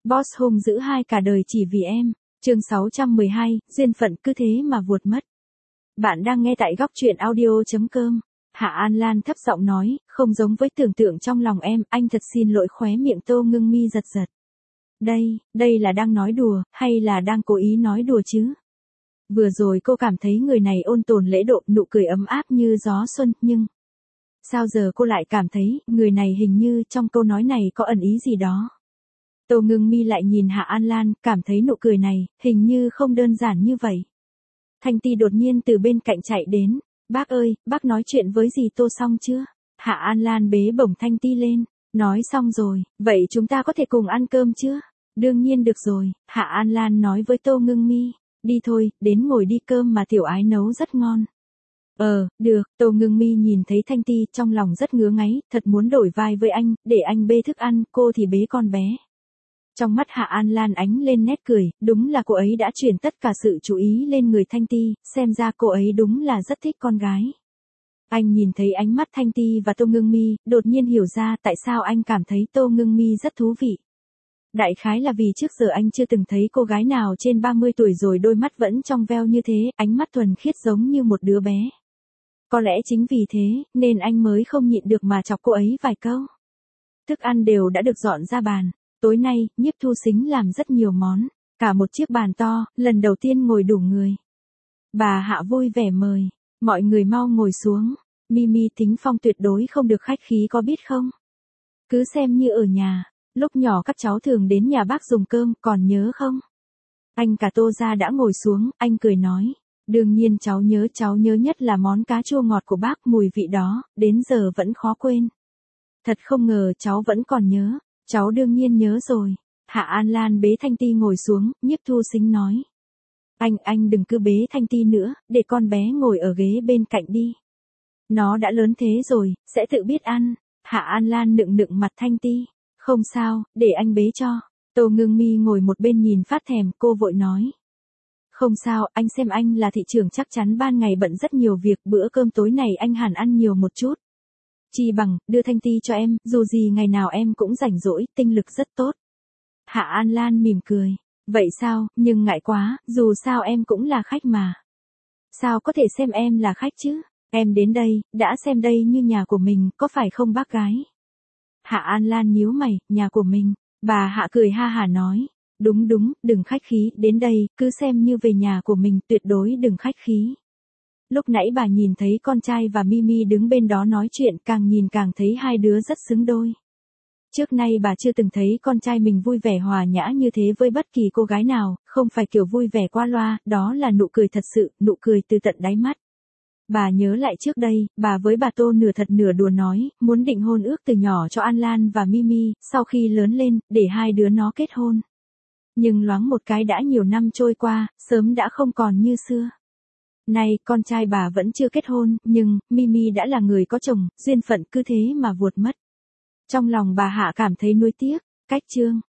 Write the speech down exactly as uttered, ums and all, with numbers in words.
Boss hung dữ hai cả đời chỉ vì em. Chương sáu trăm mười hai, duyên phận cứ thế mà vuột mất. Bạn đang nghe tại góc truyện audio chấm com. Hạ An Lan thấp giọng nói, không giống với tưởng tượng trong lòng em, anh thật xin lỗi. Khóe miệng Tô Ngưng Mi giật giật. Đây, đây là đang nói đùa, hay là đang cố ý nói đùa chứ? Vừa rồi cô cảm thấy người này ôn tồn lễ độ, nụ cười ấm áp như gió xuân, nhưng... Sao giờ cô lại cảm thấy, người này hình như trong câu nói này có ẩn ý gì đó? Tô Ngưng Mi lại nhìn Hạ An Lan, cảm thấy nụ cười này, hình như không đơn giản như vậy. Thanh Ti đột nhiên từ bên cạnh chạy đến. Bác ơi, bác nói chuyện với dì Tô xong chưa? Hạ An Lan bế bổng Thanh Ti lên. Nói xong rồi, vậy chúng ta có thể cùng ăn cơm chưa? Đương nhiên được rồi, Hạ An Lan nói với Tô Ngưng Mi. Đi thôi, đến ngồi đi, cơm mà tiểu ái nấu rất ngon. Ờ, được. Tô Ngưng Mi nhìn thấy Thanh Ti trong lòng rất ngứa ngáy, thật muốn đổi vai với anh, để anh bê thức ăn, cô thì bế con bé. Trong mắt Hạ An Lan ánh lên nét cười, đúng là cô ấy đã chuyển tất cả sự chú ý lên người Thanh Ti, xem ra cô ấy đúng là rất thích con gái. Anh nhìn thấy ánh mắt Thanh Ti và Tô Ngưng Mi, đột nhiên hiểu ra tại sao anh cảm thấy Tô Ngưng Mi rất thú vị. Đại khái là vì trước giờ anh chưa từng thấy cô gái nào trên ba mươi tuổi rồi đôi mắt vẫn trong veo như thế, ánh mắt thuần khiết giống như một đứa bé. Có lẽ chính vì thế, nên anh mới không nhịn được mà chọc cô ấy vài câu. Thức ăn đều đã được dọn ra bàn. Tối nay, Nhiếp Thu Sính làm rất nhiều món. Cả một chiếc bàn to, lần đầu tiên ngồi đủ người. Bà Hạ vui vẻ mời. Mọi người mau ngồi xuống. Mimi Thính Phong tuyệt đối không được khách khí, có biết không? Cứ xem như ở nhà. Lúc nhỏ các cháu thường đến nhà bác dùng cơm, còn nhớ không? Anh cả Tô gia đã ngồi xuống, anh cười nói. Đương nhiên cháu nhớ, cháu nhớ nhất là món cá chua ngọt của bác, mùi vị đó, đến giờ vẫn khó quên. Thật không ngờ cháu vẫn còn nhớ. Cháu đương nhiên nhớ rồi. Hạ An Lan bế Thanh Ti ngồi xuống, Nhiếp Thu Sính nói. Anh, anh đừng cứ bế Thanh Ti nữa, để con bé ngồi ở ghế bên cạnh đi. Nó đã lớn thế rồi, sẽ tự biết ăn. Hạ An Lan nựng nựng mặt Thanh Ti. Không sao, để anh bế cho. Tô Ngưng Mi ngồi một bên nhìn phát thèm, cô vội nói. Không sao, anh xem anh là thị trưởng chắc chắn ban ngày bận rất nhiều việc, bữa cơm tối này anh hẳn ăn nhiều một chút. Chi bằng, đưa Thanh Ti cho em, dù gì ngày nào em cũng rảnh rỗi, tinh lực rất tốt. Hạ An Lan mỉm cười. Vậy sao, nhưng ngại quá, dù sao em cũng là khách mà. Sao có thể xem em là khách chứ? Em đến đây, đã xem đây như nhà của mình, có phải không bác gái? Hạ An Lan nhíu mày, nhà của mình. Bà Hạ cười ha hả nói. Đúng đúng, đừng khách khí, đến đây, cứ xem như về nhà của mình, tuyệt đối đừng khách khí. Lúc nãy bà nhìn thấy con trai và Mimi đứng bên đó nói chuyện, càng nhìn càng thấy hai đứa rất xứng đôi. Trước nay bà chưa từng thấy con trai mình vui vẻ hòa nhã như thế với bất kỳ cô gái nào, không phải kiểu vui vẻ qua loa, đó là nụ cười thật sự, nụ cười từ tận đáy mắt. Bà nhớ lại trước đây, bà với bà Tô nửa thật nửa đùa nói, muốn định hôn ước từ nhỏ cho An Lan và Mimi, sau khi lớn lên, để hai đứa nó kết hôn. Nhưng loáng một cái đã nhiều năm trôi qua, sớm đã không còn như xưa. Nay, con trai bà vẫn chưa kết hôn, nhưng, Mimi đã là người có chồng, duyên phận cứ thế mà vuột mất. Trong lòng bà Hạ cảm thấy nuối tiếc. Cách chương.